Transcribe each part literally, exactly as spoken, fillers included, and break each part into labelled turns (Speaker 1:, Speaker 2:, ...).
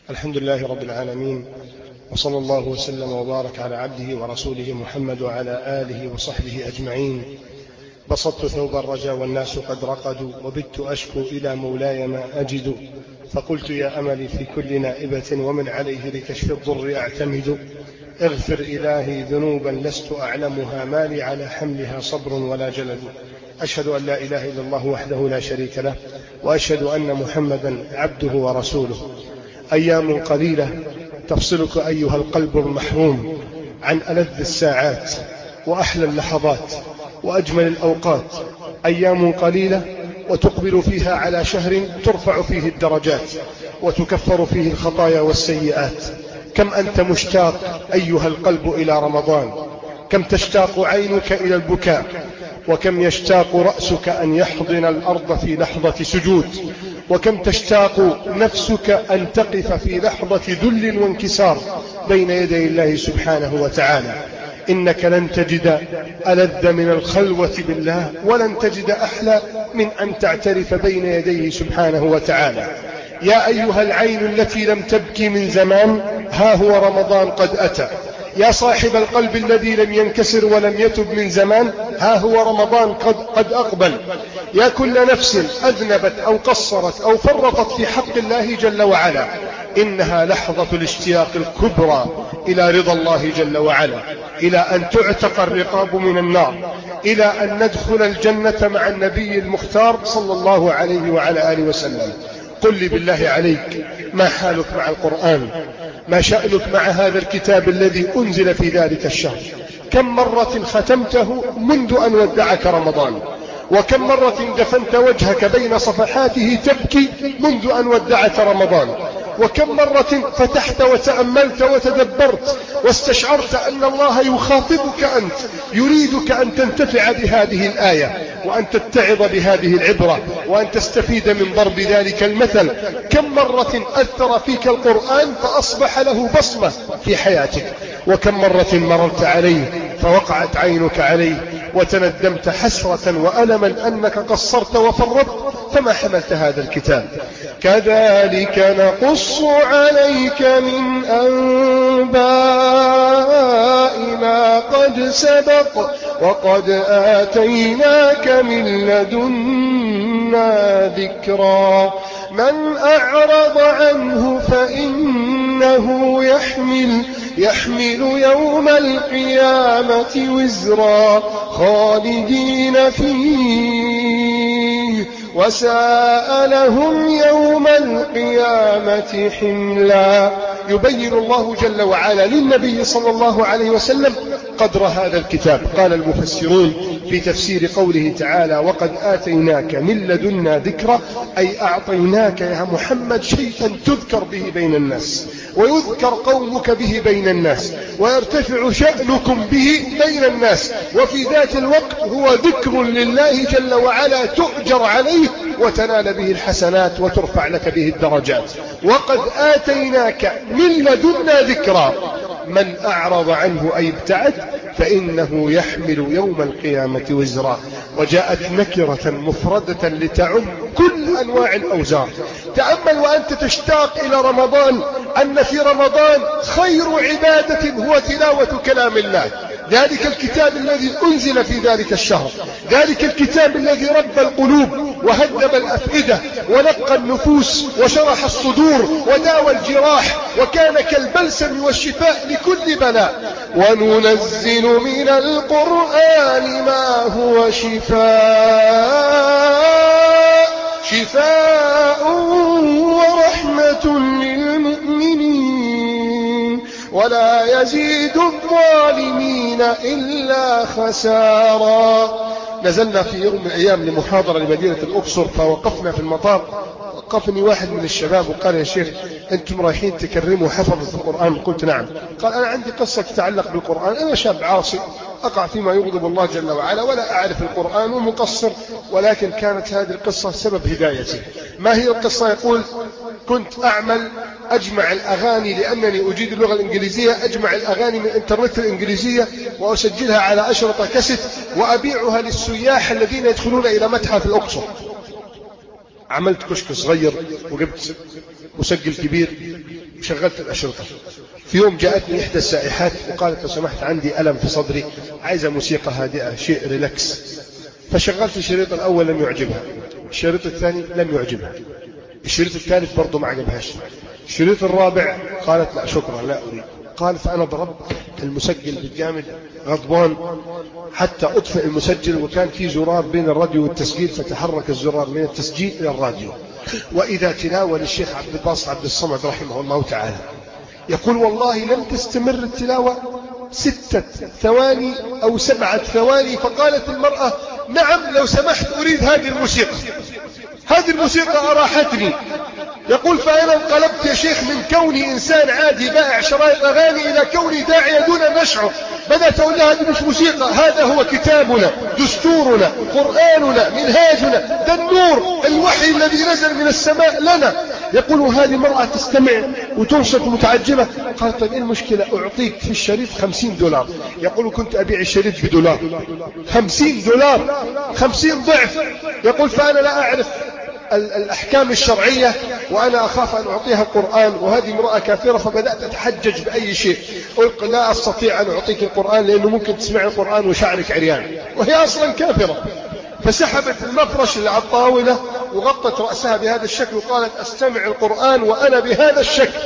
Speaker 1: الحمد لله رب العالمين، وصلى الله وسلم وبارك على عبده ورسوله محمد وعلى آله وصحبه أجمعين. بسطت ثوب الرجا والناس قد رقدوا، وبت أشكو إلى مولاي ما أجد. فقلت يا أملي في كل نائبة، ومن عليه لكشف الضر أعتمد. اغفر إلهي ذنوبا لست أعلمها، ما لي على حملها صبر ولا جلد. أشهد أن لا إله إلا الله وحده لا شريك له، وأشهد أن محمدا عبده ورسوله. أيام قليلة تفصلك أيها القلب المحروم عن ألذ الساعات وأحلى اللحظات وأجمل الأوقات. أيام قليلة وتقبل فيها على شهر ترفع فيه الدرجات وتكفر فيه الخطايا والسيئات. كم أنت مشتاق أيها القلب إلى رمضان، كم تشتاق عينك إلى البكاء، وكم يشتاق رأسك أن يحضن الأرض في لحظة سجود، وكم تشتاق نفسك أن تقف في لحظة ذل وانكسار بين يدي الله سبحانه وتعالى. إنك لن تجد ألذ من الخلوة بالله، ولن تجد أحلى من أن تعترف بين يديه سبحانه وتعالى. يا أيها العين التي لم تبكي من زمان، ها هو رمضان قد أتى. يا صاحب القلب الذي لم ينكسر ولم يتب من زمان، ها هو رمضان قد, قد أقبل. يا كل نفس أذنبت أو قصرت أو فرطت في حق الله جل وعلا، إنها لحظة الاشتياق الكبرى إلى رضا الله جل وعلا، إلى أن تعتق الرقاب من النار، إلى أن ندخل الجنة مع النبي المختار صلى الله عليه وعلى آله وسلم. قل لي بالله عليك، ما حالك مع القرآن؟ ما شأنك مع هذا الكتاب الذي أنزل في ذلك الشهر؟ كم مرة ختمته منذ أن ودعك رمضان؟ وكم مرة دفنت وجهك بين صفحاته تبكي منذ أن ودعك رمضان؟ وكم مرة فتحت وتأملت وتدبرت واستشعرت أن الله يخاطبك أنت، يريدك أن تنتفع بهذه الآية وأن تتعظ بهذه العبرة وأن تستفيد من ضرب ذلك المثل؟ كم مرة أثر فيك القرآن فأصبح له بصمة في حياتك؟ وكم مرة مررت عليه فوقعت عينك عليه وتندمت حسرة وألما أنك قصرت وفرطت فما حملت هذا الكتاب؟ كذلك نقص عليك من أنباء ما قد سبق، وقد آتيناك من لدنا ذكرا. من أعرض عنه فإنه يحمل يحمل يوم القيامة وزرا خالدين فيه، وساء لهم يوم القيامة حملا. يبين الله جل وعلا للنبي صلى الله عليه وسلم قدر هذا الكتاب. قال المفسرون في تفسير قوله تعالى: وقد آتيناك من لدنا ذكرى، أي أعطيناك يا محمد شيئا تذكر به بين الناس، ويذكر قومك به بين الناس، ويرتفع شأنكم به بين الناس، وفي ذات الوقت هو ذكر لله جل وعلا تؤجر عليه وتنال به الحسنات وترفع لك به الدرجات. وقد آتيناك من لدنا ذكرى، من أعرض عنه أي ابتعد فإنه يحمل يوم القيامة وزرا. وجاءت نكرة مفردة لتعم كل أنواع الأوزار. تأمل وأنت تشتاق إلى رمضان أن في رمضان خير عبادة هو تلاوة كلام الله، ذلك الكتاب الذي أنزل في ذلك الشهر، ذلك الكتاب الذي رب القلوب وهذب الأفئدة ونقى النفوس وشرح الصدور وداوى الجراح، وكان كالبلسم والشفاء لكل بلاء. وننزل من القرآن ما هو شفاء شفاء ورحمة للمؤمنين، ولا يزيد الظالمين إلا خسارا. نزلنا في يوم من الأيام لمحاضرة لمدينة الأقصر، فوقفنا في المطار. وقفني واحد من الشباب وقال: يا شيخ أنتم رايحين تكرموا حفظة القرآن؟ قلت: نعم. قال: أنا عندي قصة تتعلق بالقرآن. أنا شاب عاصي أقع فيما يغضب الله جل وعلا ولا أعرف القرآن ومقصر، ولكن كانت هذه القصة سبب هدايتي. ما هي القصة؟ يقول: كنت أعمل أجمع الأغاني لأنني أجيد اللغة الإنجليزية، أجمع الأغاني من الإنترنت الإنجليزية وأسجلها على أشرطة كاسيت وأبيعها للسياح الذين يدخلون إلى متحف الأقصر. عملت كشك صغير وجبت مسجل كبير شغلت الأشرطة. في يوم جاءتني إحدى السائحات وقالت لو سمحت عندي ألم في صدري، عايزة موسيقى هادئة، شيء ريلاكس. فشغلت الشريط الأول لم يعجبها، الشريط الثاني لم يعجبها، الشريط الثالث برضو ما عجبهاش، الشريط الرابع قالت لا شكرا لا أريد. قال فأنا ضربت المسجل بالجامد غضبان حتى أطفئ المسجل، وكان في زرار بين الراديو والتسجيل فتحرك الزرار من التسجيل إلى الراديو، وإذا تلاوة للشيخ عبد الباسط عبد الصمد رحمه الله تعالى يقول والله لم تستمر التلاوة ستة ثواني أو سبعة ثواني، فقالت المرأة نعم لو سمحت أريد هذه الموسيقى، هذه الموسيقى أراحتني. يقول فأنا انقلبت يا شيخ من كوني إنسان عادي بائع شرائط أغاني إلى كوني داعية دون أن أشعر. بدأت أقول لها هذه مش موسيقى، هذا هو كتابنا، دستورنا، قرآننا، منهاجنا، ده النور الوحي الذي نزل من السماء لنا. يقول هذه المرأة تستمع وتنصت متعجبة. قالت طيب إيه المشكلة، أعطيك في الشريط خمسين دولار. يقول كنت أبيع الشريط بدولار، خمسين دولار، خمسين ضعف. يقول فأنا لا أعرف الأحكام الشرعية وأنا أخاف أن أعطيها القرآن وهذه امرأة كافرة، فبدأت أتحجج بأي شيء. قلت لا أستطيع أن أعطيك القرآن لأنه ممكن تسمع القرآن وشعرك عريان، وهي أصلا كافرة. فسحبت المفرش اللي على الطاولة وغطت رأسها بهذا الشكل وقالت أستمع القرآن وأنا بهذا الشكل.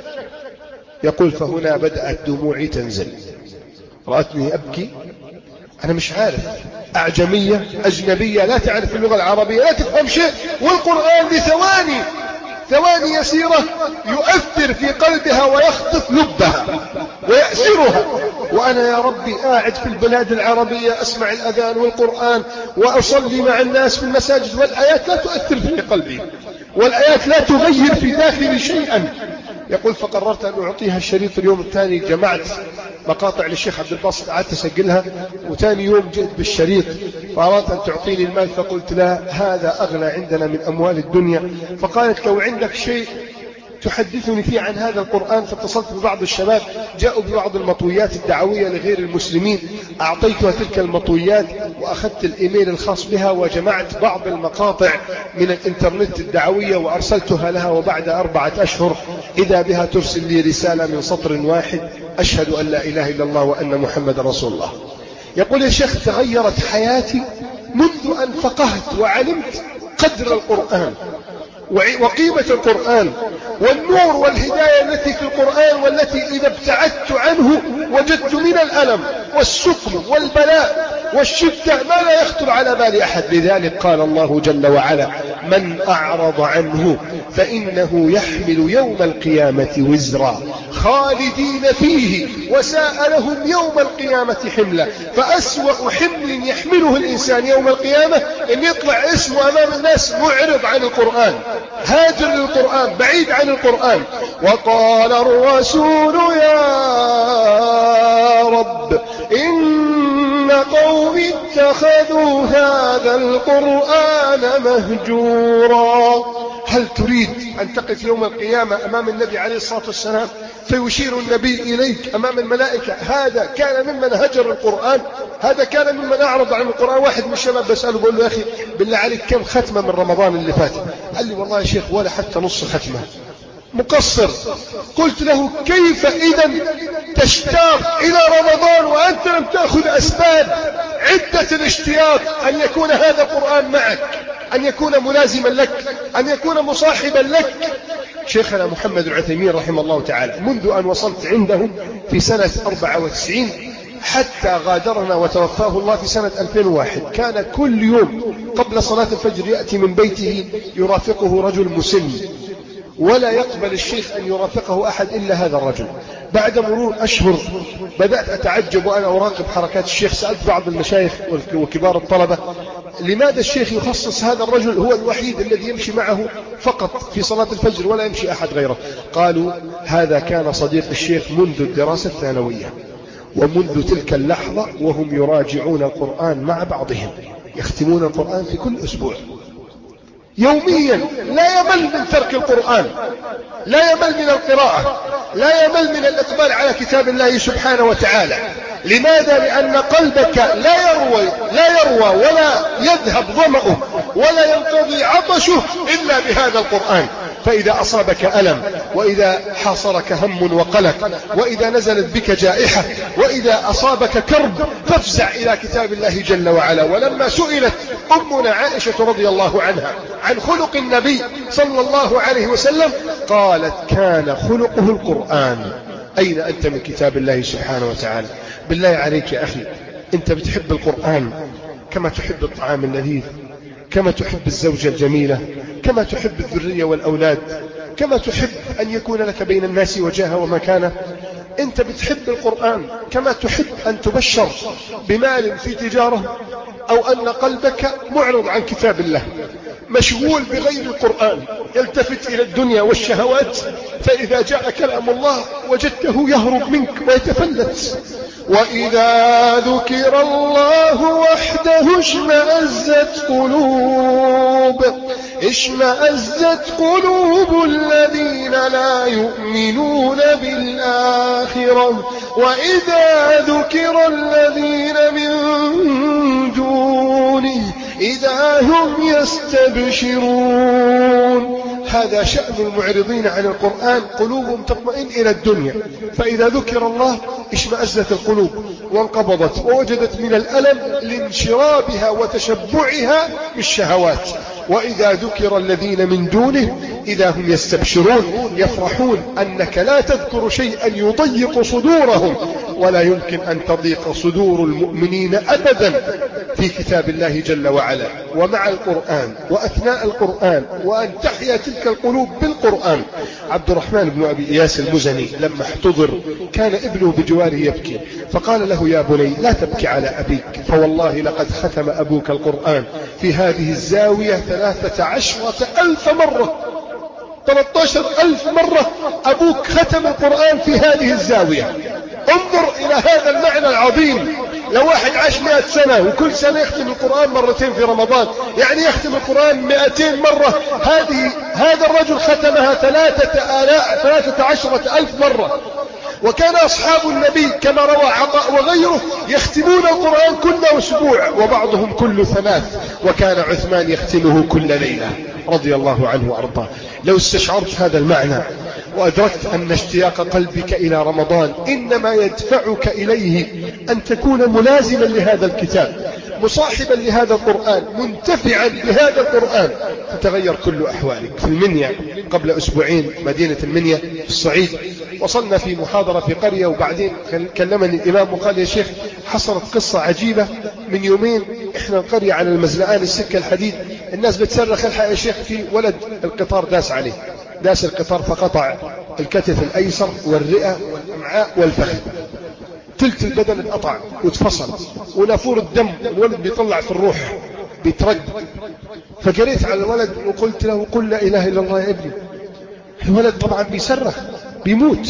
Speaker 1: يقول فهنا بدأت دموعي تنزل، رأتني أبكي، أنا مش عارف، أعجمية أجنبية لا تعرف اللغة العربية لا تفهم شيء، والقرآن بثواني ثواني يسيرة يؤثر في قلبها ويخطف لبها ويأسرها. وأنا يا ربي قاعد في البلاد العربية أسمع الأذان والقرآن وأصلي مع الناس في المساجد والآيات لا تؤثر في قلبي والآيات لا تغير في داخلي شيئا. يقول فقررت أن أعطيها الشريط. اليوم الثاني جمعت مقاطع للشيخ عبد الباسط قعدت أسجلها، وثاني يوم جئت بالشريط فأردت أن تعطيني المال، فقلت لا هذا أغلى عندنا من أموال الدنيا. فقالت لو عندك شيء تحدثني فيه عن هذا القرآن. فاتصلت ببعض الشباب جاءوا ببعض المطويات الدعوية لغير المسلمين، أعطيتها تلك المطويات وأخذت الإيميل الخاص بها وجمعت بعض المقاطع من الإنترنت الدعوية وأرسلتها لها، وبعد أربعة أشهر إذا بها ترسل لي رسالة من سطر واحد أشهد أن لا إله إلا الله وأن محمد رسول الله. يقول يا شيخ تغيرت حياتي منذ أن فقهت وعلمت قدر القرآن وقيمة القرآن والنور والهداية التي في القرآن، والتي إذا ابتعدت عنه وجدت من الألم والسقم والبلاء والشدة ما لا يخطر على بال أحد. لذلك قال الله جل وعلا من أعرض عنه فإنه يحمل يوم القيامة وزرا خالدين فيه وساء لهم يوم القيامة حملا. فأسوأ حمل يحمله الإنسان يوم القيامة إن يطلع اسمه أمام الناس معرض عن القرآن، هاجر للقرآن، بعيد عن القرآن. وقال الرسول يا رب إن قوم اتخذوا هذا القرآن مهجورا. هل تريد أن تقف يوم القيامة أمام النبي عليه الصلاة والسلام فيشير النبي إليك أمام الملائكة هذا كان ممن هجر القرآن، هذا كان ممن أعرض عن القرآن؟ واحد من الشباب بسأله بقول له يا أخي بالله عليك كم ختمة من رمضان اللي فات؟ قال لي والله يا شيخ ولا حتى نص ختمة، مقصر. قلت له كيف إذا تشتاق إلى رمضان وأنت لم تأخذ أسباب عدة الاشتياق أن يكون هذا القرآن معك، أن يكون ملازما لك، أن يكون مصاحبا لك؟ شيخنا محمد العثيمين رحمه الله تعالى منذ أن وصلت عنده في سنة أربعة وتسعين حتى غادرنا وتوفاه الله في سنة ألفين وواحد كان كل يوم قبل صلاة الفجر يأتي من بيته يرافقه رجل مسن، ولا يقبل الشيخ أن يرافقه أحد إلا هذا الرجل. بعد مرور أشهر بدأت أتعجب وأنا أراقب حركات الشيخ. سألت بعض المشايخ وكبار الطلبة لماذا الشيخ يخصص هذا الرجل هو الوحيد الذي يمشي معه فقط في صلاة الفجر ولا يمشي أحد غيره؟ قالوا هذا كان صديق الشيخ منذ الدراسة الثانوية، ومنذ تلك اللحظة وهم يراجعون القرآن مع بعضهم، يختمون القرآن في كل أسبوع يوميا، لا يمل من ترك القرآن، لا يمل من القراءة، لا يمل من الإقبال على كتاب الله سبحانه وتعالى. لماذا؟ لأن قلبك لا يروي لا يروى ولا يذهب ظمأه ولا ينقضي عطشه إلا بهذا القرآن. فإذا أصابك ألم، وإذا حاصرك هم وقلق، وإذا نزلت بك جائحة، وإذا أصابك كرب، فافزع إلى كتاب الله جل وعلا. ولما سئلت أمنا عائشة رضي الله عنها عن خلق النبي صلى الله عليه وسلم قالت كان خلقه القرآن. أين أنت من كتاب الله سبحانه وتعالى؟ بالله عليك يا أخي، أنت بتحب القرآن كما تحب الطعام اللذيذ، كما تحب الزوجة الجميلة، كما تحب الذرية والأولاد، كما تحب أن يكون لك بين الناس وجاهة ومكانة. أنت بتحب القرآن كما تحب أن تبشر بمال في تجارة، أو أن قلبك معرض عن كتاب الله مشغول بغير القرآن، يلتفت إلى الدنيا والشهوات، فإذا جاء كلام الله وجدته يهرب منك ويتفلت. وإذا ذكر الله وحده اشمأزت قلوب اشمأزت قلوب الذين لا يؤمنون بالآخرة وإذا ذكر الذين من دونه إذا هم يستبشرون. هذا شأن المعرضين عن القرآن، قلوبهم تطمئن إلى الدنيا، فإذا ذكر الله اشمأزت القلوب وانقبضت ووجدت من الألم لانشرابها وتشبعها بالشهوات. وإذا ذكر الذين من دونه إذا هم يستبشرون، يفرحون أنك لا تذكر شيئا يضيق صدورهم، ولا يمكن أن تضيق صدور المؤمنين أبدا في كتاب الله جل وعلا ومع القرآن وأثناء القرآن، وأن تحيا تلك القلوب بالقرآن. عبد الرحمن بن أبي إياس المزني لما احتضر كان ابنه بجواره يبكي، فقال له يا بني لا تبكي على أبيك، فوالله لقد ختم أبوك القرآن في هذه الزاوية ثلاثة عشرة ألف مرة، ثلاثة عشر ألف مرة أبوك ختم القرآن في هذه الزاوية. انظر إلى هذا المعنى العظيم. لو واحد عاش مئة سنة وكل سنة يختم القرآن مرتين في رمضان، يعني يختم القرآن مئتين مرة. هذه هذا الرجل ختمها ثلاثة آلاف ثلاثة عشرة ألف مرة. وكان أصحاب النبي كما روى عطاء وغيره يختمون القرآن كل أسبوع وبعضهم كل ثلاث، وكان عثمان يختمه كل ليلة رضي الله عنه وأرضاه. لو استشعرت هذا المعنى وأدركت أن اشتياق قلبك إلى رمضان إنما يدفعك إليه أن تكون ملازما لهذا الكتاب، مصاحبا لهذا القرآن، منتفعا بهذا القرآن، تتغير كل أحوالك. في المنيا قبل أسبوعين، مدينة المنيا في الصعيد، وصلنا في محاضرة في قرية، وبعدين كلمني الإمام وقال يا شيخ حصلت قصة عجيبة من يومين، إحنا القرية على المزلقان السكة الحديد، الناس بتصرخ الحق يا شيخ في ولد القطار داس عليه، داس القطار فقطع الكتف الأيسر والرئة والأمعاء والفخذ، تلت البدن انقطع واتفصل، ونافور الدم الولد بيطلع في الروح بيترد. فجريت على الولد وقلت له قل لا إله إلا الله يا ابني. الولد طبعا بيصرخ بيموت،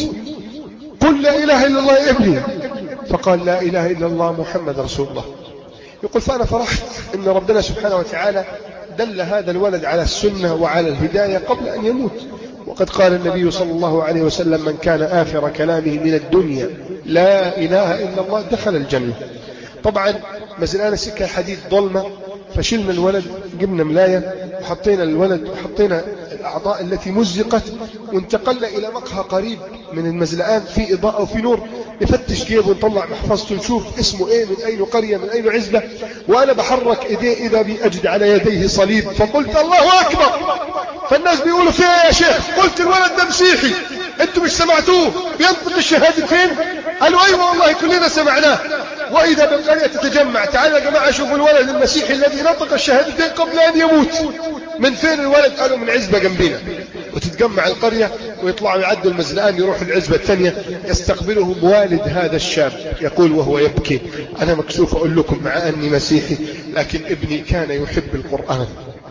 Speaker 1: قل لا إله إلا الله يا ابني. فقال لا إله إلا الله محمد رسول الله. يقول فأنا فرحت أن ربنا سبحانه وتعالى دل هذا الولد على السنة وعلى الهداية قبل أن يموت. وقد قال النبي صلى الله عليه وسلم من كان آخر كلامه من الدنيا لا إله إلا الله دخل الجنة. طبعا مزلقان السكة الحديد ظلمة، فشلنا الولد، جبنا ملاية وحطينا الولد وحطينا الأعضاء التي مزقت، وانتقلنا إلى مقهى قريب من المزلقان في إضاءة وفي نور، نفتش جيبه ونطلع محفظته نشوف اسمه ايه، من أين قرية، من أين عزبة. وأنا بحرك إيديه إذا بأجد على يديه صليب، فقلت الله أكبر. فالناس بيقولوا فيه يا شيخ؟ قلت الولد ده مسيحي، انتوا مش سمعتوه بينطق الشهادتين؟ قالوا ايوه والله كلنا سمعناه. واذا بالقرية تتجمع، تعالوا يا جماعة شوفوا الولد المسيحي الذي نطق الشهادتين قبل ان يموت. من فين الولد؟ قالوا من عزبة جنبنا. وتتجمع القرية ويطلعوا يعدوا المزلقان، يروحوا العزبة الثانية، يستقبلهم والد هذا الشاب يقول وهو يبكي انا مكسوف اقول لكم مع اني مسيحي، لكن ابني كان يحب القرآن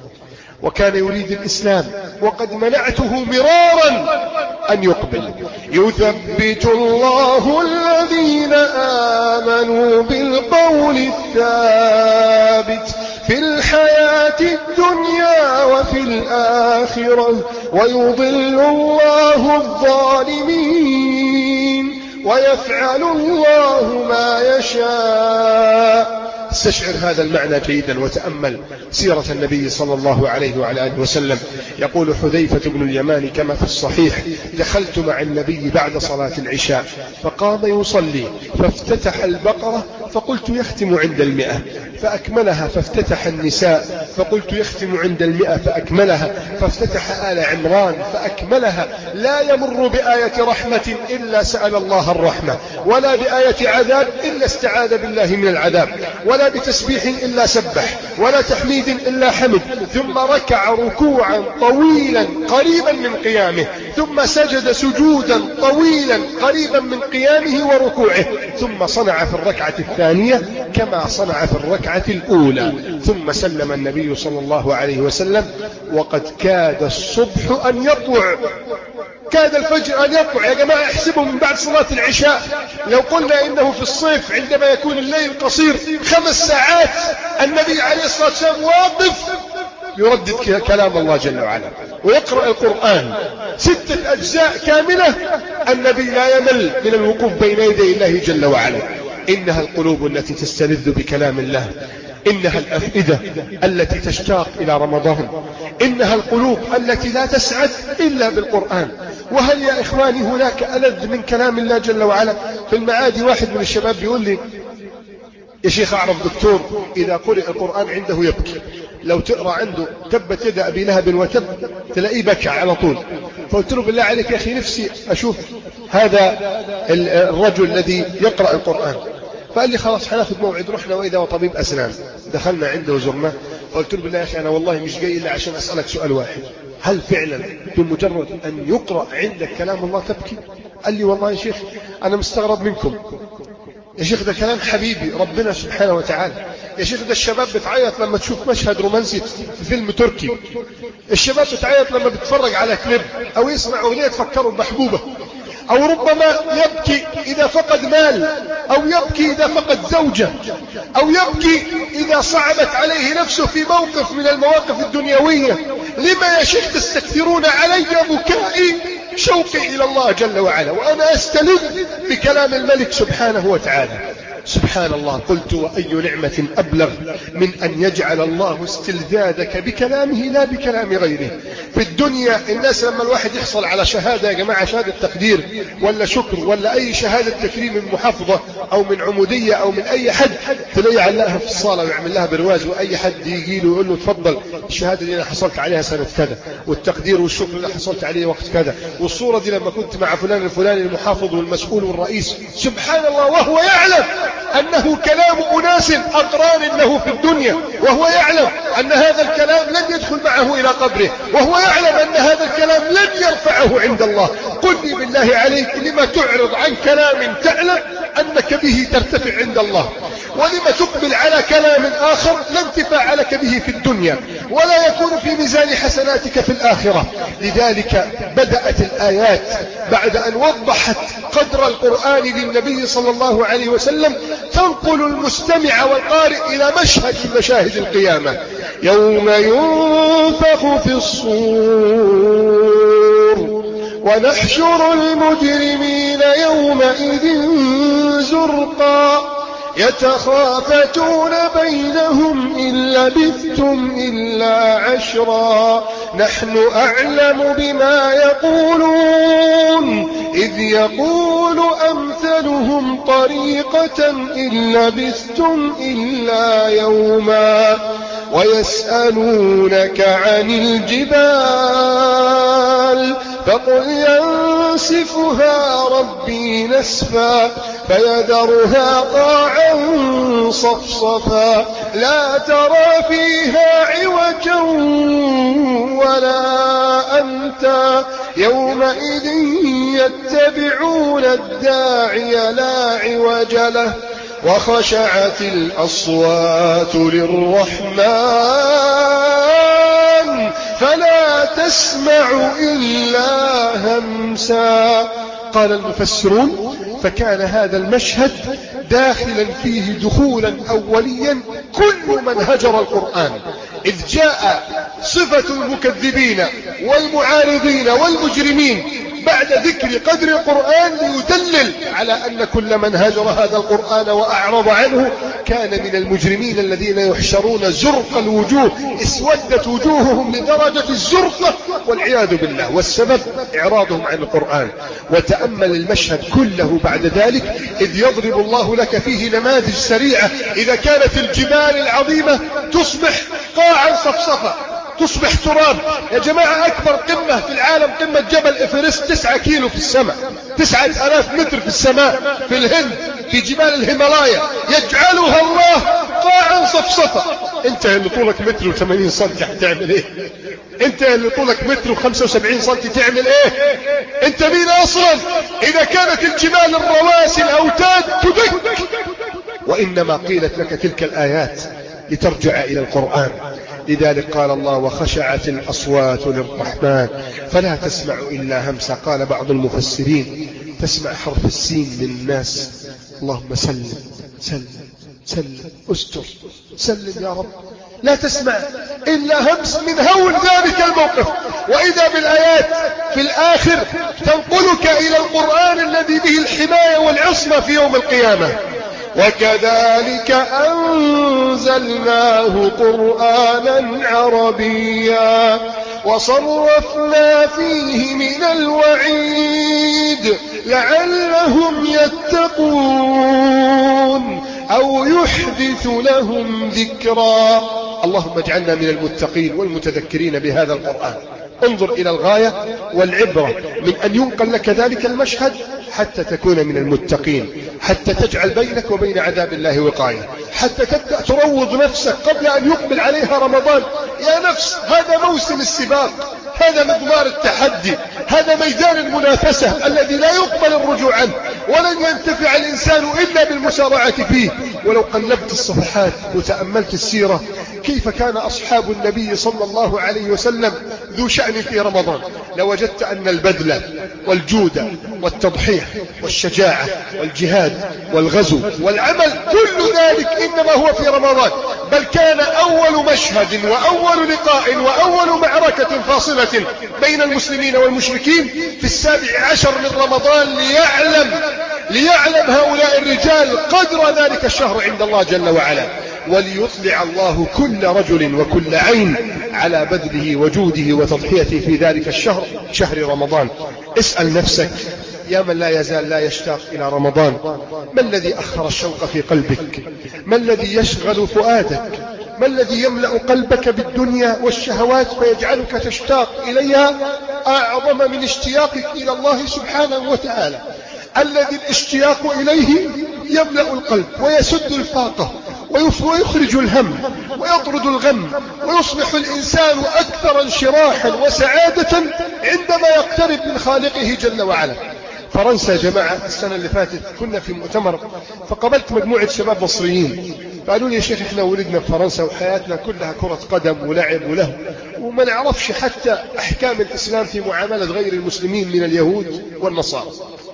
Speaker 1: وكان يريد الإسلام، وقد منعته مرارا أن يقبل. يثبت الله الذين آمنوا بالقول الثابت في الحياة الدنيا وفي الآخرة ويضل الله الظالمين ويفعل الله ما يشاء. استشعر هذا المعنى جيدا وتأمل سيرة النبي صلى الله عليه وعلى آله وسلم. يقول حذيفة بن اليمان كما في الصحيح: دخلت مع النبي بعد صلاة العشاء فقام يصلي فافتتح البقرة فقلت يختم عند المئة فأكملها، فافتتح النساء فقلت يختم عند المئة فأكملها، فافتتح آل عمران فأكملها. لا يمر بآية رحمة إلا سأل الله الرحمة، ولا بآية عذاب إلا استعاذ بالله من العذاب، ولا بتسبيح إلا سبح، ولا تحميد إلا حمد. ثم ركع ركوعا طويلا قريبا من قيامه، ثم سجد سجودا طويلا قريبا من قيامه وركوعه، ثم صنع في الركعة الثانية كما صنع في الركعة الأولى، ثم سلم النبي صلى الله عليه وسلم وقد كاد الصبح أن يطلع، كاد الفجر أن يطلع. يا جماعة احسبوا من بعد صلاة العشاء، لو قلنا إنه في الصيف عندما يكون الليل قصير خمس ساعات النبي عليه الصلاة والسلام واقف يردد كلام الله جل وعلا ويقرأ القرآن ستة أجزاء كاملة. النبي لا يمل من الوقوف بين يدي الله جل وعلا. إنها القلوب التي تستلذ بكلام الله، إنها الأفئدة التي تشتاق إلى رمضان، إنها القلوب التي لا تسعد إلا بالقرآن. وهل يا إخواني هناك ألذ من كلام الله جل وعلا؟ في المعادي واحد من الشباب بيقول لي: يا شيخ أعرف دكتور إذا قرئ القرآن عنده يبكي، لو تقرأ عنده تبت يد أبي لهب وتب تلاقيه بكى على طول. فقلت له: بالله عليك يا أخي نفسي أشوف هذا الرجل الذي يقرأ القرآن. فقال لي: خلاص حناخد موعد. رحنا وإذا وطبيب أسنان، دخلنا عنده وزرناه. قلت له: بالله يا أخي أنا والله مش جاي إلا عشان أسألك سؤال واحد، هل فعلا بمجرد أن يقرأ عندك كلام الله تبكي؟ قال لي: والله يا شيخ أنا مستغرب منكم يا شيخ، ده كلام حبيبي ربنا سبحانه وتعالى. يا شيخ ده الشباب بتعيط لما تشوف مشهد رومانسي في فيلم تركي، الشباب بتعيط لما بتتفرج على كليب أو يسمع أغنية تفكروا بمحبوبة، أو ربما يبكي إذا فقد مال، أو يبكي إذا فقد زوجة، أو يبكي إذا صعبت عليه نفسه في موقف من المواقف الدنيوية. لما يا شيخ تستكثرون علي بكائي شوقي إلى الله جل وعلا وأنا أستلذ بكلام الملك سبحانه وتعالى؟ سبحان الله. قلت: وأي نعمة أبلغ من أن يجعل الله استلذاذك بكلامه لا بكلام غيره. في الدنيا الناس لما الواحد يحصل على شهادة يا جماعة، شهادة تقدير ولا شكر ولا أي شهادة تكريم من محافظة أو من عمودية أو من أي حد، تلاقيه يعلقها في الصالة ويعمل لها برواز، وأي حد يجي له يقول له: تفضل الشهادة دي أنا حصلت عليها سنة كذا، والتقدير والشكر اللي حصلت عليه وقت كذا، والصورة دي لما كنت مع فلان الفلاني المحافظ والمسؤول والرئيس. سبحان الله. وهو يعلم أنه كلام أناس أقران له في الدنيا، وهو يعلم أن هذا الكلام لن يدخل معه إلى قبره، وهو يعلم أن هذا الكلام لن يرفعه عند الله. قل لي بالله عليك لما تعرض عن كلام تعلم أنك به ترتفع عند الله، ولما تقبل على كلام آخر لا انتفاع لك به في الدنيا ولا يكون في ميزان حسناتك في الآخرة؟ لذلك بدأت الآيات بعد أن وضحت قدر القرآن للنبي صلى الله عليه وسلم تنقل المستمع والقارئ إلى مشهد من مشاهد القيامة. يوم ينفخ في الصور ونحشر المجرمين يومئذ زرقا يتخافتون بينهم إن لبثتم إلا عشرا نحن أعلم بما يقولون إذ يقول أمثلهم طريقة إن لبثتم إلا يوما ويسألونك عن الجبال فقل ينسفها ربي نسفا فيذرها قاعا صفصفا لا ترى فيها عوجا ولا أمتا يومئذ يتبعون الداعي لا عوج له وخشعت الأصوات للرحمن فلا تسمع إلا همسا. قال المفسرون: فكان هذا المشهد داخلا فيه دخولا أوليا كل من هجر القرآن، إذ جاء صفة المكذبين والمعارضين والمجرمين بعد ذكر قدر القرآن ليدلل على أن كل من هجر هذا القرآن وأعرض عنه كان من المجرمين الذين يحشرون زرق الوجوه، اسودت وجوههم لدرجة الزرقة والعياذ بالله، والسبب إعراضهم عن القرآن. وتأمل المشهد كله بعد ذلك إذ يضرب الله لك فيه نماذج سريعة. إذا كانت الجبال العظيمة تصبح قاعا صفصفا، تصبح تراب. يا جماعة أكبر قمة في العالم قمة جبل إفرست، تسعة كيلو في السماء، تسعة آلاف متر في السماء في الهند في جبال الهيمالايا، يجعلها الله قاعا صفصفا. انت اللي طولك متر وثمانين سنتي هتعمل ايه؟ انت اللي طولك متر وخمسة وسبعين سنتي تعمل ايه؟ انت مين اصلا؟ اذا كانت الجبال الرواسي الاوتاد تدك. وانما قيلت لك تلك الايات لترجع الى القرآن. لذلك قال الله وخشعت الأصوات للرحمن فلا تسمع إلا همسا. قال بعض المفسرين تسمع حرف السين من الناس. اللهم سلم سلم سلم استر سلم يا رب، لا تسمع إلا همس من هول ذلك الموقف. وإذا بالآيات في الآخر تنقلك إلى القرآن الذي به الحماية والعصمة في يوم القيامة. وكذلك أنزلناه قرآنا عربيا وصرفنا فيه من الوعيد لعلهم يتقون أو يحدث لهم ذكرا. اللهم اجعلنا من المتقين والمتذكرين بهذا القرآن. انظر إلى الغاية والعبرة من أن ينقل لك ذلك المشهد حتى تكون من المتقين، حتى تجعل بينك وبين عذاب الله وقاية، حتى تبدأ تروض نفسك قبل أن يقبل عليها رمضان. يا نفس هذا موسم السباق، هذا مضمار التحدي، هذا ميدان المنافسة الذي لا يقبل الرجوع عنه، ولن ينتفع الإنسان إلا بالمسارعة فيه. ولو قلبت الصفحات وتأملت السيرة كيف كان أصحاب النبي صلى الله عليه وسلم ذو شأن في رمضان، لوجدت أن البذل والجود والتضحية والشجاعة والجهاد والغزو والعمل كل ذلك إنما هو في رمضان. بل كان أول مشهد وأول لقاء وأول معركة فاصلة بين المسلمين والمشركين في السابع عشر من رمضان ليعلم ليعلم هؤلاء الرجال قدر ذلك الشهر عند الله جل وعلا، وليطلع الله كل رجل وكل عين على بذله وجوده وتضحيته في ذلك الشهر، شهر رمضان. اسأل نفسك يا من لا يزال لا يشتاق إلى رمضان، ما الذي أخر الشوق في قلبك؟ ما الذي يشغل فؤادك؟ ما الذي يملأ قلبك بالدنيا والشهوات فيجعلك تشتاق إليها أعظم من اشتياقك إلى الله سبحانه وتعالى، الذي الاشتياق إليه يملأ القلب ويسد الفاقة ويخرج الهم ويطرد الغم، ويصبح الإنسان أكثر انشراحا وسعادة عندما يقترب من خالقه جل وعلا. فرنسا يا جماعة السنة اللي فاتت كنا في مؤتمر فقابلت مجموعة شباب مصريين قالوا لي يا شيخ احنا ولدنا في فرنسا وحياتنا كلها كرة قدم ولعب وله، وما نعرفش حتى أحكام الإسلام في معاملة غير المسلمين من اليهود والنصارى،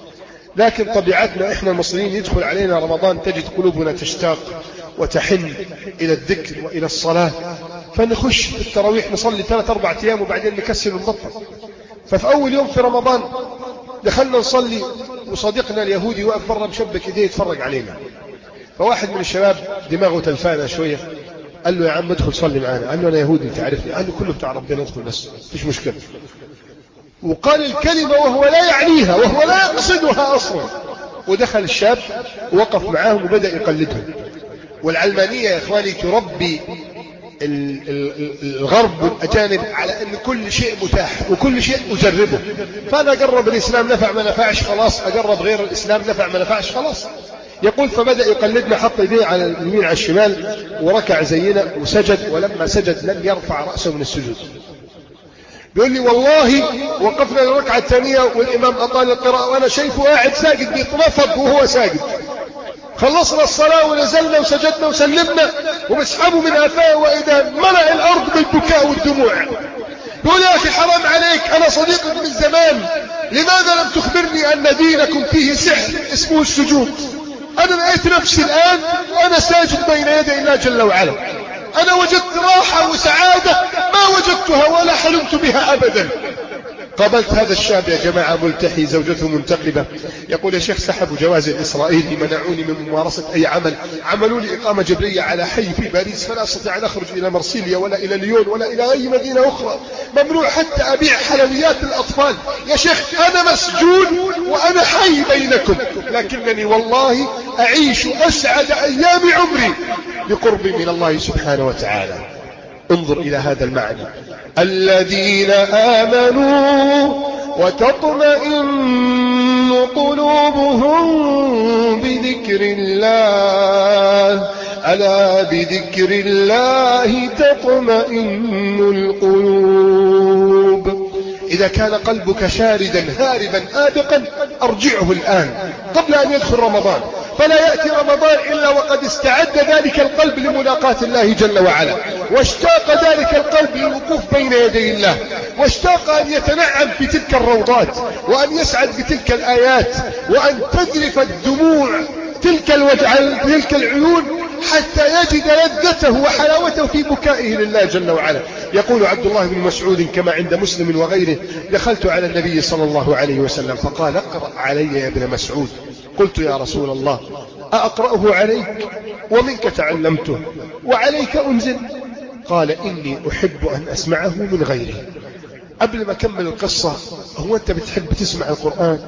Speaker 1: لكن طبيعتنا احنا المصريين يدخل علينا رمضان تجد قلوبنا تشتاق وتحن إلى الذكر وإلى الصلاة، فنخش في التراويح نصلي ثلاث أربع أيام وبعدين نكسل ونبطل. ففي أول يوم في رمضان دخلنا نصلي وصديقنا اليهودي واقف برا مشبك ايديه يتفرج علينا، فواحد من الشباب دماغه تلفانه شويه قال له يا عم ادخل صلي معانا، قال له انا يهودي تعرفني، قال له كله بتاع ربنا ادخل بس مفيش مشكله، وقال الكلمه وهو لا يعنيها وهو لا يقصدها اصلا، ودخل الشاب ووقف معاهم وبدا يقلدهم. والعلمانيه يا اخواني تربي الغرب والأجانب على أن كل شيء متاح وكل شيء أجربه، فأنا أقرب الإسلام نفع ما نفعش خلاص، أقرب غير الإسلام نفع ما نفعش خلاص. يقول فبدأ يقلدنا، حط يديه على اليمين على الشمال وركع زينا وسجد، ولما سجد لم يرفع رأسه من السجود. بيقول لي والله وقفنا للركعة الثانية والإمام أطال القراءة وأنا شايفه قاعد ساجد بيتنفض وهو ساجد. خلصنا الصلاة ونزلنا وسجدنا وسلمنا ومسحبه من أفاه وإذا ملأ الأرض بالبكاء والدموع. يقول يا أخي حرام عليك، أنا صديقك من زمان، لماذا لم تخبرني أن دينكم فيه سحر اسمه السجود؟ أنا لقيت نفسي الآن وأنا ساجد بين يدي الله جل وعلا، أنا وجدت راحة وسعادة ما وجدتها ولا حلمت بها أبدا. قابلت هذا الشاب يا جماعة ملتحي، زوجته منتقبة، يقول يا شيخ سحبوا جوازي الإسرائيلي، منعوني من ممارسة أي عمل، عملوا لي إقامة جبرية على حي في باريس، فلا أستطيع أن أخرج إلى مرسيليا ولا إلى ليون ولا إلى أي مدينة أخرى، ممنوع حتى أبيع حلويات الأطفال. يا شيخ أنا مسجون وأنا حي بينكم، لكنني والله أعيش أسعد أيام عمري بقربي من الله سبحانه وتعالى. انظر إلى هذا المعنى، الذين آمنوا وتطمئن قلوبهم بذكر الله، ألا بذكر الله تطمئن القلوب. إذا كان قلبك شاردا هاربا آدقا أرجعه الآن قبل أن يدخل رمضان، فلا يأتي رمضان إلا وقد استعد ذلك القلب لملاقاة الله جل وعلا، واشتاق ذلك القلب للوقوف بين يدي الله، واشتاق أن يتنعم في تلك الروضات، وأن يسعد بتلك الآيات، وأن تذرف الدموع تلك الوجع تلك العيون حتى يجد لذته وحلاوته في بكائه لله جل وعلا. يقول عبد الله بن مسعود كما عند مسلم وغيره: دخلت على النبي صلى الله عليه وسلم فقال: اقرأ علي يا ابن مسعود. قلت: يا رسول الله أقرأه عليك ومنك تعلمته وعليك أنزل؟ قال: إني أحب أن أسمعه من غيره. قبل ما أكمل القصة، هو أنت بتحب تسمع القرآن؟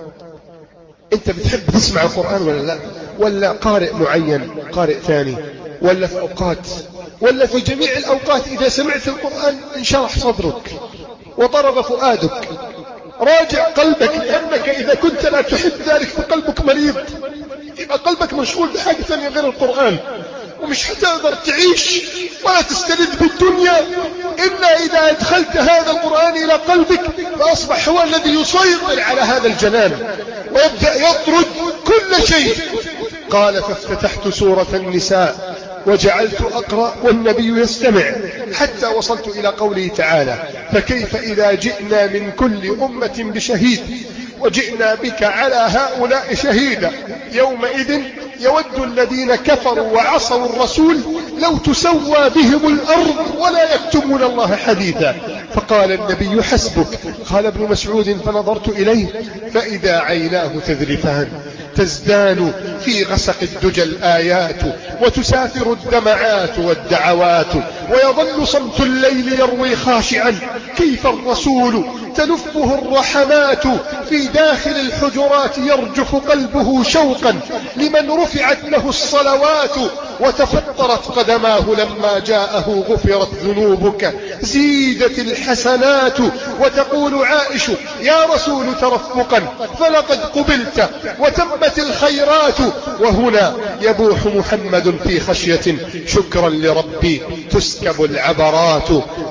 Speaker 1: أنت بتحب تسمع القرآن ولا لا؟ ولا قارئ معين، قارئ ثاني، ولا في أوقات، ولا في جميع الأوقات إذا سمعت القرآن انشرح صدرك وضرب فؤادك؟ راجع قلبك، لأنك إذا كنت لا تحب ذلك فقلبك مريض، يبقى قلبك مشغول بحاجة ثانية غير القرآن، ومش هتقدر تعيش ولا تستلذ بالدنيا إلا إذا أدخلت هذا القرآن إلى قلبك، فأصبح هو الذي يسيطر على هذا الجنان ويبدأ يطرد كل شيء. قال: فافتتحت سورة النساء وجعلت أقرأ والنبي يستمع حتى وصلت إلى قوله تعالى: فكيف إذا جئنا من كل أمة بشهيد وجئنا بك على هؤلاء شهيدا يومئذ يود الذين كفروا وعصوا الرسول لو تسوى بهم الأرض ولا يكتمون الله حديثا. فقال النبي: حسبك. قال ابن مسعود: فنظرت إليه فإذا عيناه تذرفان تزدان في غسق الدجى الآيات، وتسافر الدمعات والدعوات، ويظل صمت الليل يروي خاشعا كيف الرسول تلفه الرحمات، في داخل الحجرات يرجف قلبه شوقا لمن رفعت له الصلوات، وتفطرت قدماه لما جاءه غفرت ذنوبك زيدت الحسنات. وتقول عائشة: يا رسول ترفقا فلقد قبلت وتمت الخيرات. وهنا يبوح محمد في خشية: شكرا لربي تسكب العبرات،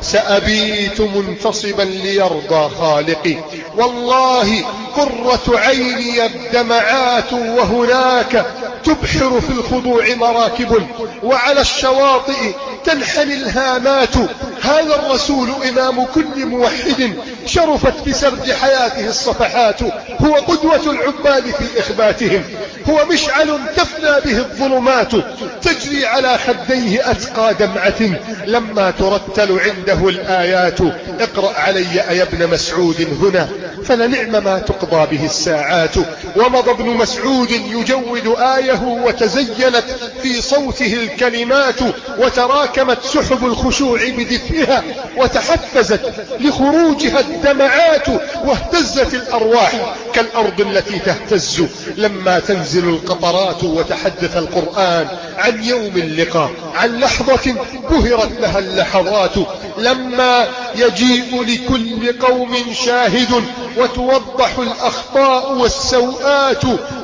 Speaker 1: سأبيت منتصبا ليرضى خالقي، والله قرة عيني الدمعات. وهناك تبحر في الخضوع مراكب وعلى الشواطئ تنحني الهامات. هذا الرسول إمام كل موحد شرفت بسرد حياته الصفحات، هو قدوة العباد في إخباتهم، هو مشعل تفنى به الظلمات، تجري على خديه أتقى دمعة لما ترتل عنده الآيات. اقرأ علي يا ابن مسعود هنا فلنعم ما تقضى به الساعات. ومضى ابن مسعود يجود آيه وتزينت في صوته الكلمات، وتراكمت سحب الخشوع بدفئها وتحفزت لخروجها الدمعات، واهتزت الأرواح كالأرض التي تهتز لما تنزل القطرات. وتحدث القرآن عن يوم اللقاء، عن لحظة بهرت لها اللحظات، لما يجيء لكل قوم شاهد وتوضح الأخطاء والسوءات،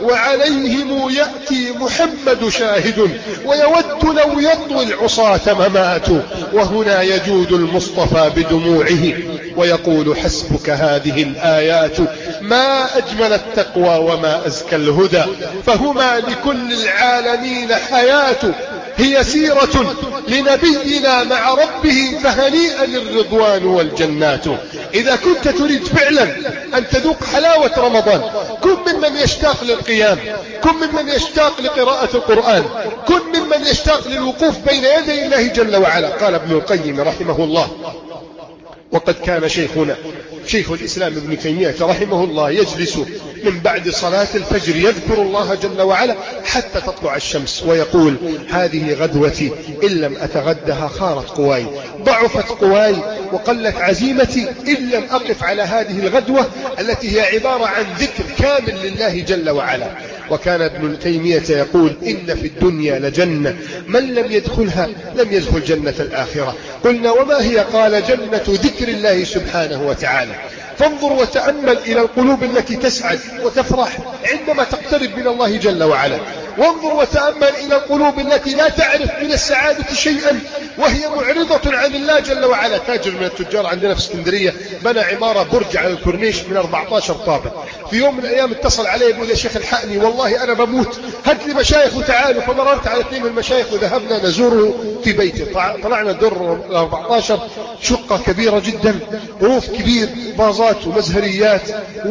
Speaker 1: وعليهم يأتي محمد شاهد ويود لو يطوي العصاة ممات. وهنا يجود المصطفى بدموعه ويقول: حسبك هذه الآيات، ما أجمل التقوى وما أزكى الهدى، فهما لكل العالمين حياة، هي سيرة لنبينا مع ربه، فهنيئا الرضوان والجنات. إذا كنت تريد فعلا أن تذوق حلاوة رمضان، كن ممن يشتاق للقيام، كن ممن يشتاق لقراءة القرآن، كن ممن يشتاق للوقوف بين يدي الله جل وعلا. قال ابن القيم رحمه الله: وقد كان شيخنا شيخ الإسلام ابن تيمية رحمه الله يجلس من بعد صلاة الفجر يذكر الله جل وعلا حتى تطلع الشمس ويقول: هذه غدوتي، إن لم أتغدها خارت قواي، ضعفت قواي وقلت عزيمتي إن لم أقف على هذه الغدوة التي هي عبارة عن ذكر كامل لله جل وعلا. وكان ابن تيمية يقول: إن في الدنيا لجنة من لم يدخلها لم يدخل جنة الآخرة. قلنا: وما هي؟ قال: جنة ذكر الله سبحانه وتعالى. فانظر وتأمل إلى القلوب التي تسعد وتفرح عندما تقترب من الله جل وعلا، وانظر وتأمل إلى القلوب التي لا تعرف من السعادة شيئا وهي معرضة عن الله جل وعلا. تاجر من التجار عندنا في اسكندرية بنى عمارة برج على الكورنيش من أربعة عشر طابق. في يوم من الأيام اتصل علي يقول: يا شيخ الحقني، والله أنا بموت، هات لي مشايخ وتعالوا. فمررت على اثنين من المشايخ وذهبنا نزوره في بيته. طلعنا در أربعة عشر، شقة كبيرة جدا، روف كبير، فازات ومزهريات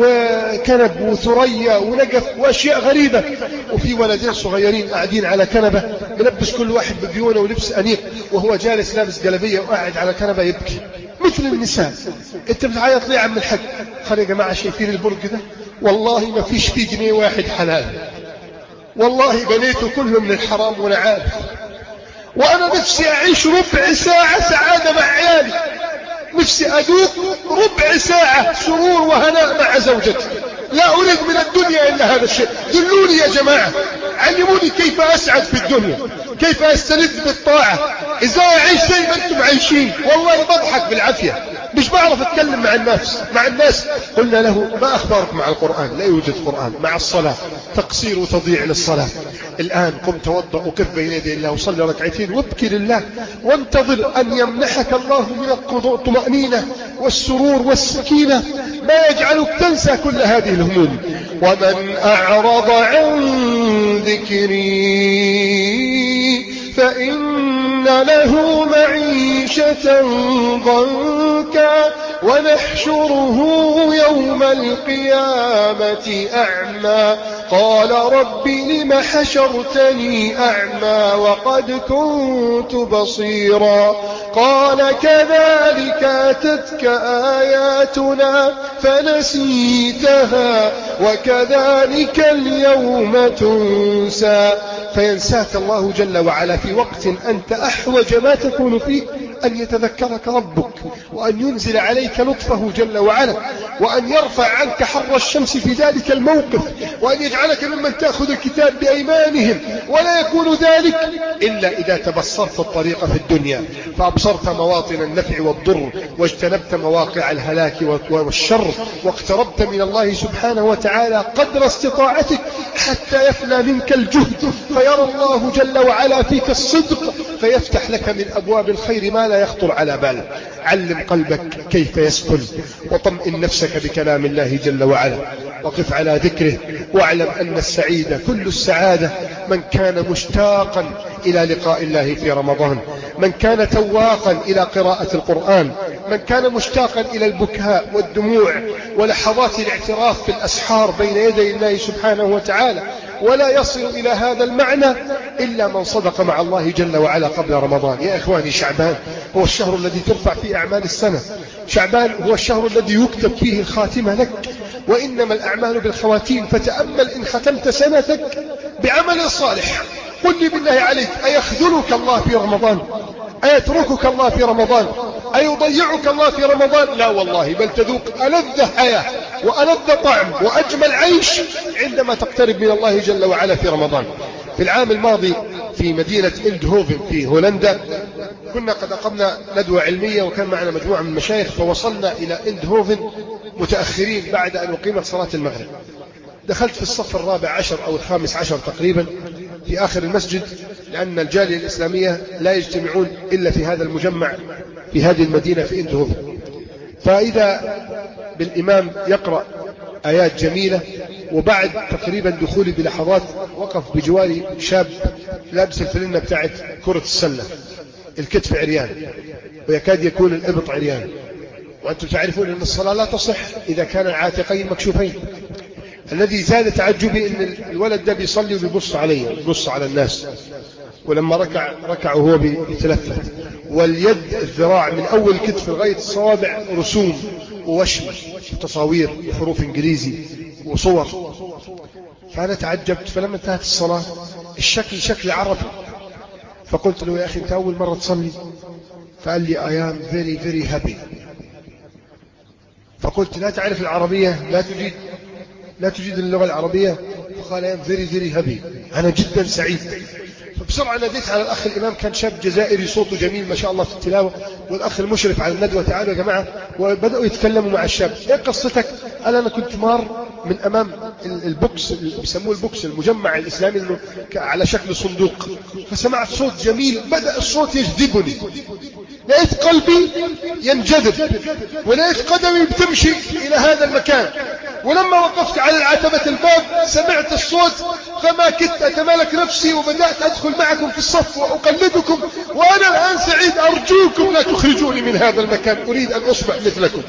Speaker 1: وكنب وثريا ونقف وأشياء غريبة، وفي ولدين صغيرين قاعدين على كنبة، ملبس كل واحد بديونه ولبس أنيق، وهو جالس لابس جلبية وقاعد على كنبة يبكي مثل النساء. انت بتعيط ليه يا عم الحاج؟ قال: يا جماعة شايفين البرج ده؟ والله ما فيش فيه جنيه واحد حلال، والله بنيته كله من الحرام وانا عارف، وانا نفسي اعيش ربع ساعة سعادة مع عيالي، نفسي أذوق ربع ساعة سرور وهناء مع زوجتي، لا أريد من الدنيا إلا هذا الشيء. دلوني يا جماعة، علموني كيف أسعد في الدنيا، كيف أستلذ بالطاعة، إزاي أعيش زي ما أنتم عايشين. والله بضحك بالعافية، مش بعرف أتكلم مع الناس مع الناس قلنا له: ما أخبارك مع القرآن؟ لا يوجد قرآن. مع الصلاة تقصير وتضيع للصلاة. الآن قم توضأ وقف بين يدي الله وصلي ركعتين وابكي لله، وانتظر أن يمنحك الله من الطمأنينة والسرور والسكينة ما يجعلك تنسى كل هذه الهموم. ومن أعرض عن ذكري فإن له معيشة ضنكا ونحشره يوم القيامة أعمى قال رب لم حشرتني أعمى وقد كنت بصيرا قال كذلك أتتك آياتنا فنسيتها وكذلك اليوم تنسى. فينساك الله جل وعلا في وقت أنت أحوج ما تكون فيه أن يتذكرك ربك، وأن ينزل عليك لطفه جل وعلا، وأن يرفع عنك حر الشمس في ذلك الموقف، وأن يجعلك ممن تأخذ الكتاب بأيمانهم. ولا يكون ذلك إلا إذا تبصرت الطريق في الدنيا، فأبصرت مواطن النفع والضر، واجتنبت مواقع الهلاك والشر، واقتربت من الله سبحانه وتعالى قدر استطاعتك حتى يفنى منك الجهد، فيرى الله جل وعلا فيك الصدق، فيفتح لك من أبواب الخير ما لا يخطر على بال. علم قلبك كيف يسكن، وطمئن نفسك بكلام الله جل وعلا، وقف على ذكره، واعلم أن السعيد كل السعادة من كان مشتاقا إلى لقاء الله في رمضان، من كان تواقا إلى قراءة القرآن، من كان مشتاقا إلى البكاء والدموع ولحظات الاعتراف في الأسحار بين يدي الله سبحانه وتعالى. ولا يصل إلى هذا المعنى إلا من صدق مع الله جل وعلا قبل رمضان. يا إخواني، شعبان هو الشهر الذي ترفع فيه أعمال السنة، شعبان هو الشهر الذي يكتب فيه الخاتمة لك، وإنما الأعمال بالخواتيم. فتأمل إن ختمت سنتك بعمل صالح، قل لي بالله عليك، أيخذلك الله في رمضان؟ أيتركك الله في رمضان؟ أيضيعك الله في رمضان؟ لا والله، بل تذوق ألذ حياة وألذ طعم وأجمل عيش عندما تقترب من الله جل وعلا في رمضان. في العام الماضي في مدينة إندهوفن في هولندا كنا قد أقمنا ندوة علمية، وكان معنا مجموعة من المشايخ، فوصلنا إلى إندهوفن متأخرين بعد أن أقيمت صلاة المغرب. دخلت في الصف الرابع عشر أو الخامس عشر تقريبا في آخر المسجد، لأن الجالية الإسلامية لا يجتمعون إلا في هذا المجمع في هذه المدينة في إندهوفن. فإذا بالإمام يقرأ آيات جميلة، وبعد تقريبا دخولي بلحظات وقف بجواري شاب لابس الفلنة بتاعت كرة السلة، الكتف عريان ويكاد يكون الإبط عريان، وأنتم تعرفون أن الصلاة لا تصح إذا كان العاتقين مكشوفين. الذي زاد تعجبي أن الولد ده بيصلي وبيبص علي، بيبص على الناس، ولما ركع ركع وهو بيتلفت، واليد الذراع من أول كتف لغاية الصوابع رسوم ووشم وتصاوير وحروف إنجليزي وصور. فأنا تعجبت، فلما انتهت الصلاة الشكل شكل عربي، فقلت له: يا أخي أنت أول مرة تصلي؟ فقال لي: I am very very happy. فقلت: لا تعرف العربية؟ لا تجيد لا تجيد اللغة العربية؟ فقال: I am very very happy، أنا جدا سعيد. فبسرعة ناديت على الأخ الإمام، كان شاب جزائري صوته جميل ما شاء الله في التلاوة، والأخ المشرف على الندوة: تعالوا يا جماعة. وبدأوا يتكلموا مع الشاب: إيه قصتك؟ قال: أنا كنت مار من أمام البوكس، بيسموه البوكس المجمع الإسلامي إنه على شكل صندوق، فسمعت صوت جميل، بدأ الصوت يجذبني، لقيت قلبي ينجذب ولقيت قدمي بتمشي إلى هذا المكان، ولما وقفت على عتبة الباب سمعت الصوت، فما كدت أتمالك نفسي وبدأت أدخل معكم في الصف وأقلدكم، وأنا الآن سعيد. أرجوكم لا تخرجوني من هذا المكان، أريد أن أصبح مثلكم.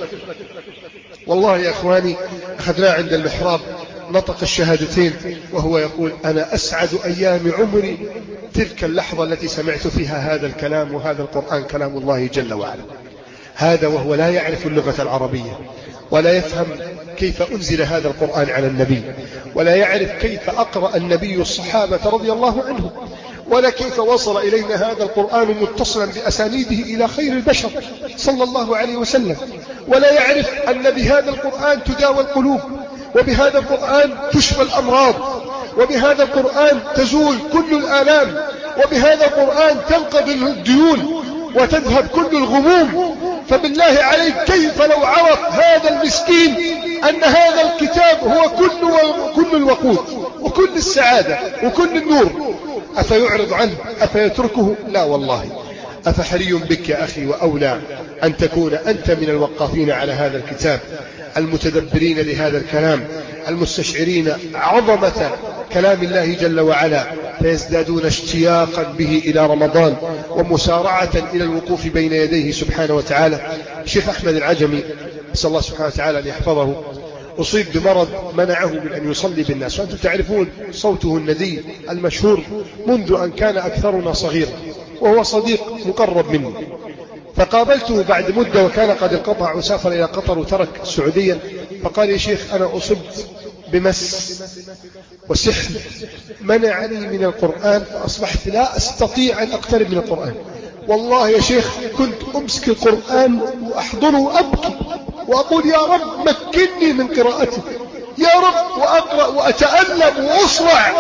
Speaker 1: والله يا أخواني أخذناه عند المحراب، نطق الشهادتين وهو يقول: أنا أسعد أيام عمري تلك اللحظة التي سمعت فيها هذا الكلام، وهذا القرآن كلام الله جل وعلا. هذا وهو لا يعرف اللغة العربية، ولا يفهم كيف أنزل هذا القرآن على النبي، ولا يعرف كيف أقرأ النبي الصحابة رضي الله عنهم، ولا كيف وصل إلينا هذا القرآن متصلا بأسانيده إلى خير البشر صلى الله عليه وسلم، ولا يعرف أن بهذا القرآن تداوى القلوب، وبهذا القرآن تشفى الأمراض، وبهذا القرآن تزول كل الآلام، وبهذا القرآن تنقضي الديون وتذهب كل الغموم. فبالله عليك كيف لو عرف هذا المسكين أن هذا الكتاب هو كل, كل الوقود وكل السعادة وكل النور، أفيعرض عنه؟ أفيتركه؟ لا والله. أفحري بك يا أخي وأولى أن تكون أنت من الوقافين على هذا الكتاب، المتدبرين لهذا الكلام، المستشعرين عظمة كلام الله جل وعلا، فيزدادون اشتياقا به إلى رمضان ومسارعة إلى الوقوف بين يديه سبحانه وتعالى. الشيخ أحمد العجمي نسأل الله سبحانه وتعالى أن يحفظه أصيب بمرض منعه من أن يصلي بالناس، وأنتم تعرفون صوته الندي المشهور منذ أن كان أكثرنا صغيرا، وهو صديق مقرب مني. فقابلته بعد مدة وكان قد انقطع وسافر إلى قطر وترك السعودية، فقال: يا شيخ أنا أصبت بمس وسحر منعني من القرآن، فأصبحت لا أستطيع أن أقترب من القرآن. والله يا شيخ كنت أمسك القرآن وأحضره وأبكي وأقول: يا رب مكنني من قراءته، يا رب، وأقرأ وأتألم وأصرع،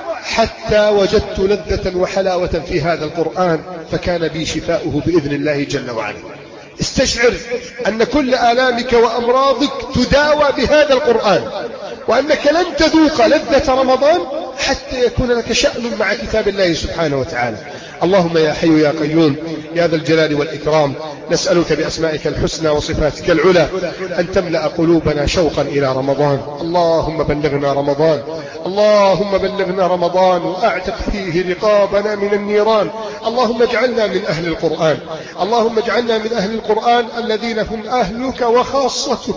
Speaker 1: حتى وجدت لذة وحلاوة في هذا القرآن، فكان بي شفاؤه بإذن الله جل وعلا. استشعر أن كل آلامك وأمراضك تداوى بهذا القرآن، وأنك لن تذوق لذة رمضان حتى يكون لك شأن مع كتاب الله سبحانه وتعالى. اللهم يا حي يا قيوم يا ذا الجلال والإكرام، نسألك بأسمائك الحسنى وصفاتك العلى أن تملأ قلوبنا شوقا إلى رمضان. اللهم بلغنا رمضان، اللهم بلغنا رمضان وأعتق فيه رقابنا من النيران. اللهم اجعلنا من أهل القرآن، اللهم اجعلنا من أهل القرآن الذين هم أهلك وخاصتك.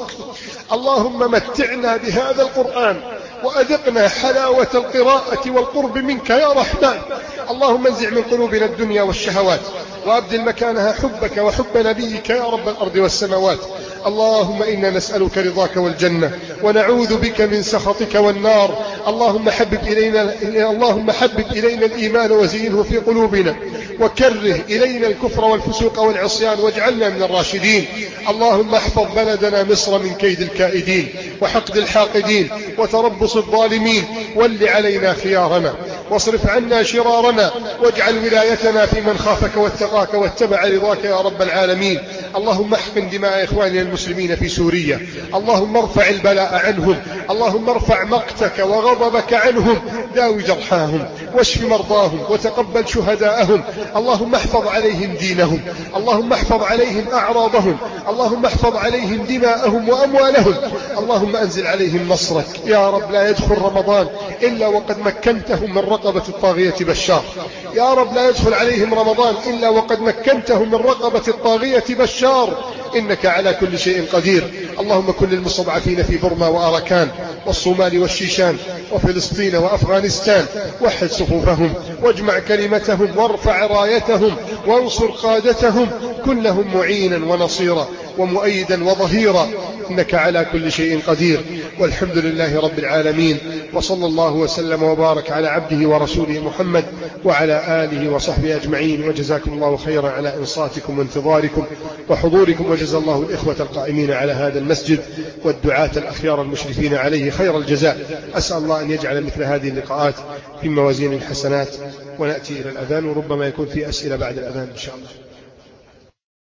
Speaker 1: اللهم متعنا بهذا القرآن وأذقنا حلاوة القراءة والقرب منك يا رحمن. اللهم انزع من قلوبنا الدنيا والشهوات وأبدل مكانها حبك وحب نبيك يا رب الأرض والسماوات. اللهم إنا نسألك رضاك والجنة ونعوذ بك من سخطك والنار. اللهم حبب إلينا اللهم حبب إلينا الإيمان وزينه في قلوبنا، وكره إلينا الكفر والفسوق والعصيان واجعلنا من الراشدين. اللهم احفظ بلدنا مصر من كيد الكائدين وحقد الحاقدين وتربص الظالمين، ول علينا خيارنا واصرف عنا شرارنا، واجعل ولايتنا في من خافك واتقاك واتبع رضاك يا رب العالمين. اللهم احقن دماء إخواننا المسلمين في سوريا، اللهم ارفع البلاء عنهم، اللهم ارفع مقتك وغضبك عنهم، داوي جرحاهم واشف مرضاهم وتقبل شهداءهم. اللهم احفظ عليهم دينهم، اللهم احفظ عليهم أعراضهم، اللهم احفظ عليهم دماءهم وأموالهم. اللهم أنزل عليهم نصرك يا رب. لا يدخل رمضان إلا وقد مكنتهم من رقبة الطاغية بشار، يا رب لا يدخل عليهم رمضان إلا وقد مكنتهم من رقبة الطاغية بشار، إنك على كل شيء قدير. اللهم كن للمستضعفين في برما وأراكان والصومال والشيشان وفلسطين وأفغانستان، وحد صفوفهم واجمع كلمتهم وارفع رايتهم وانصر قادتهم، كن لهم معينا ونصيرا ومؤيدا وظهيرا، إنك على كل شيء قدير. والحمد لله رب العالمين، وصلى الله وسلم وبارك على عبده ورسوله محمد وعلى آله وصحبه أجمعين. وجزاكم الله خيرا على إنصاتكم وانتظاركم وحضوركم، وجزا الله الإخوة القائمين على هذا المسجد والدعاة الأخيار المشرفين عليه خير الجزاء. أسأل الله أن يجعل مثل هذه اللقاءات في موازين الحسنات. ونأتي إلى الأذان، وربما يكون في أسئلة بعد الأذان إن شاء الله.